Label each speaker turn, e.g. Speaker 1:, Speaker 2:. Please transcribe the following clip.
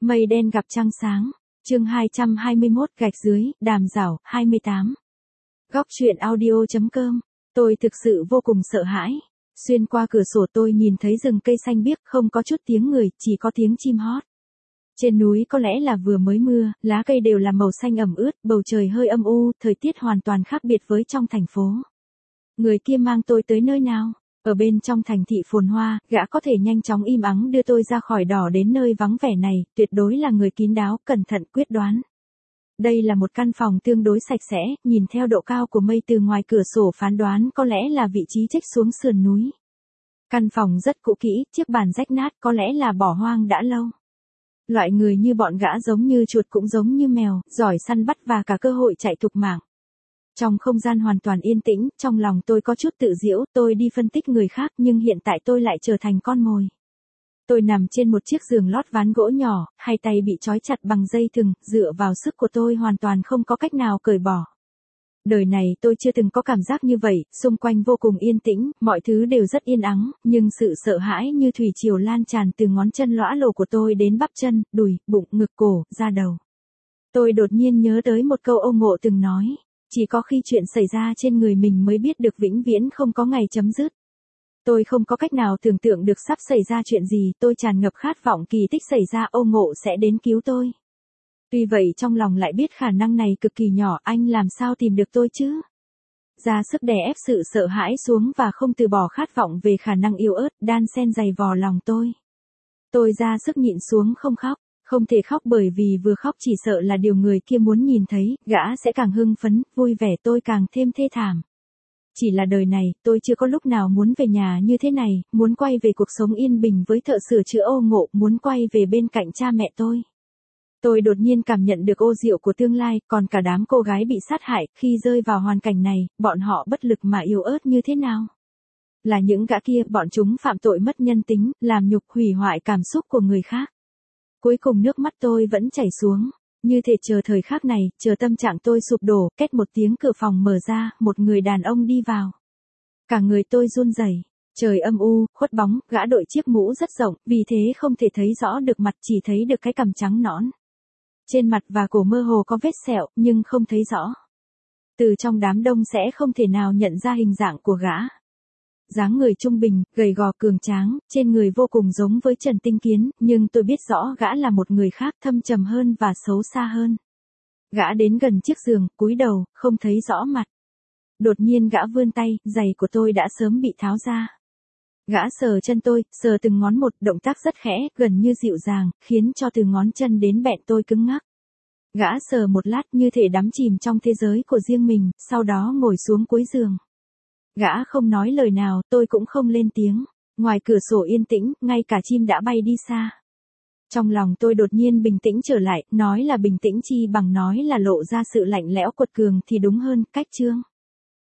Speaker 1: Mây đen gặp trăng sáng. Chương 221 gạch dưới, đàm giảo, 28. Góc truyện audio.com. Tôi thực sự vô cùng sợ hãi. Xuyên qua cửa sổ tôi nhìn thấy rừng cây xanh biếc, không có chút tiếng người, chỉ có tiếng chim hót. Trên núi có lẽ là vừa mới mưa, lá cây đều là màu xanh ẩm ướt, bầu trời hơi âm u, thời tiết hoàn toàn khác biệt với trong thành phố. Người kia mang tôi tới nơi nào? Ở bên trong thành thị phồn hoa, gã có thể nhanh chóng im ắng đưa tôi ra khỏi đỏ đến nơi vắng vẻ này, tuyệt đối là người kín đáo, cẩn thận, quyết đoán. Đây là một căn phòng tương đối sạch sẽ, nhìn theo độ cao của mây từ ngoài cửa sổ phán đoán có lẽ là vị trí chếch xuống sườn núi. Căn phòng rất cũ kỹ, chiếc bàn rách nát có lẽ là bỏ hoang đã lâu. Loại người như bọn gã giống như chuột cũng giống như mèo, giỏi săn bắt và cả cơ hội chạy thục mạng. Trong không gian hoàn toàn yên tĩnh, trong lòng tôi có chút tự giễu, tôi đi phân tích người khác nhưng hiện tại tôi lại trở thành con mồi. Tôi nằm trên một chiếc giường lót ván gỗ nhỏ, hai tay bị trói chặt bằng dây thừng, dựa vào sức của tôi hoàn toàn không có cách nào cởi bỏ. Đời này tôi chưa từng có cảm giác như vậy, xung quanh vô cùng yên tĩnh, mọi thứ đều rất yên ắng, nhưng sự sợ hãi như thủy triều lan tràn từ ngón chân lõa lồ của tôi đến bắp chân, đùi, bụng, ngực, cổ, da đầu. Tôi đột nhiên nhớ tới một câu Âu Ngộ từng nói. Chỉ có khi chuyện xảy ra trên người mình mới biết được vĩnh viễn không có ngày chấm dứt. Tôi không có cách nào tưởng tượng được sắp xảy ra chuyện gì, tôi tràn ngập khát vọng kỳ tích xảy ra, Âu Ngộ sẽ đến cứu tôi. Tuy vậy trong lòng lại biết khả năng này cực kỳ nhỏ, anh làm sao tìm được tôi chứ? Ra sức đè ép sự sợ hãi xuống và không từ bỏ khát vọng về khả năng yếu ớt, đan xen dày vò lòng tôi. Tôi ra sức nhịn xuống không khóc. Không thể khóc bởi vì vừa khóc chỉ sợ là điều người kia muốn nhìn thấy, gã sẽ càng hưng phấn, vui vẻ, tôi càng thêm thê thảm. Chỉ là đời này, tôi chưa có lúc nào muốn về nhà như thế này, muốn quay về cuộc sống yên bình với thợ sửa chữa Âu Ngộ, muốn quay về bên cạnh cha mẹ tôi. Tôi đột nhiên cảm nhận được ô diệu của tương lai, còn cả đám cô gái bị sát hại, khi rơi vào hoàn cảnh này, bọn họ bất lực mà yếu ớt như thế nào? Là những gã kia, bọn chúng phạm tội mất nhân tính, làm nhục hủy hoại cảm xúc của người khác. Cuối cùng nước mắt tôi vẫn chảy xuống, như thể chờ thời khắc này, chờ tâm trạng tôi sụp đổ, két một tiếng cửa phòng mở ra, một người đàn ông đi vào. Cả người tôi run rẩy, trời âm u, khuất bóng, gã đội chiếc mũ rất rộng, vì thế không thể thấy rõ được mặt, chỉ thấy được cái cằm trắng nõn. Trên mặt và cổ mơ hồ có vết sẹo, nhưng không thấy rõ. Từ trong đám đông sẽ không thể nào nhận ra hình dạng của gã. Dáng người trung bình, gầy gò cường tráng, trên người vô cùng giống với Trần Tinh Kiến, nhưng tôi biết rõ gã là một người khác, thâm trầm hơn và xấu xa hơn. Gã đến gần chiếc giường, cúi đầu, không thấy rõ mặt. Đột nhiên gã vươn tay, giày của tôi đã sớm bị tháo ra. Gã sờ chân tôi, sờ từng ngón một, động tác rất khẽ, gần như dịu dàng, khiến cho từ ngón chân đến bẹn tôi cứng ngắc. Gã sờ một lát như thể đắm chìm trong thế giới của riêng mình, sau đó ngồi xuống cuối giường. Gã không nói lời nào, tôi cũng không lên tiếng. Ngoài cửa sổ yên tĩnh, ngay cả chim đã bay đi xa. Trong lòng tôi đột nhiên bình tĩnh trở lại, nói là bình tĩnh chi bằng nói là lộ ra sự lạnh lẽo quật cường thì đúng hơn, cách chương.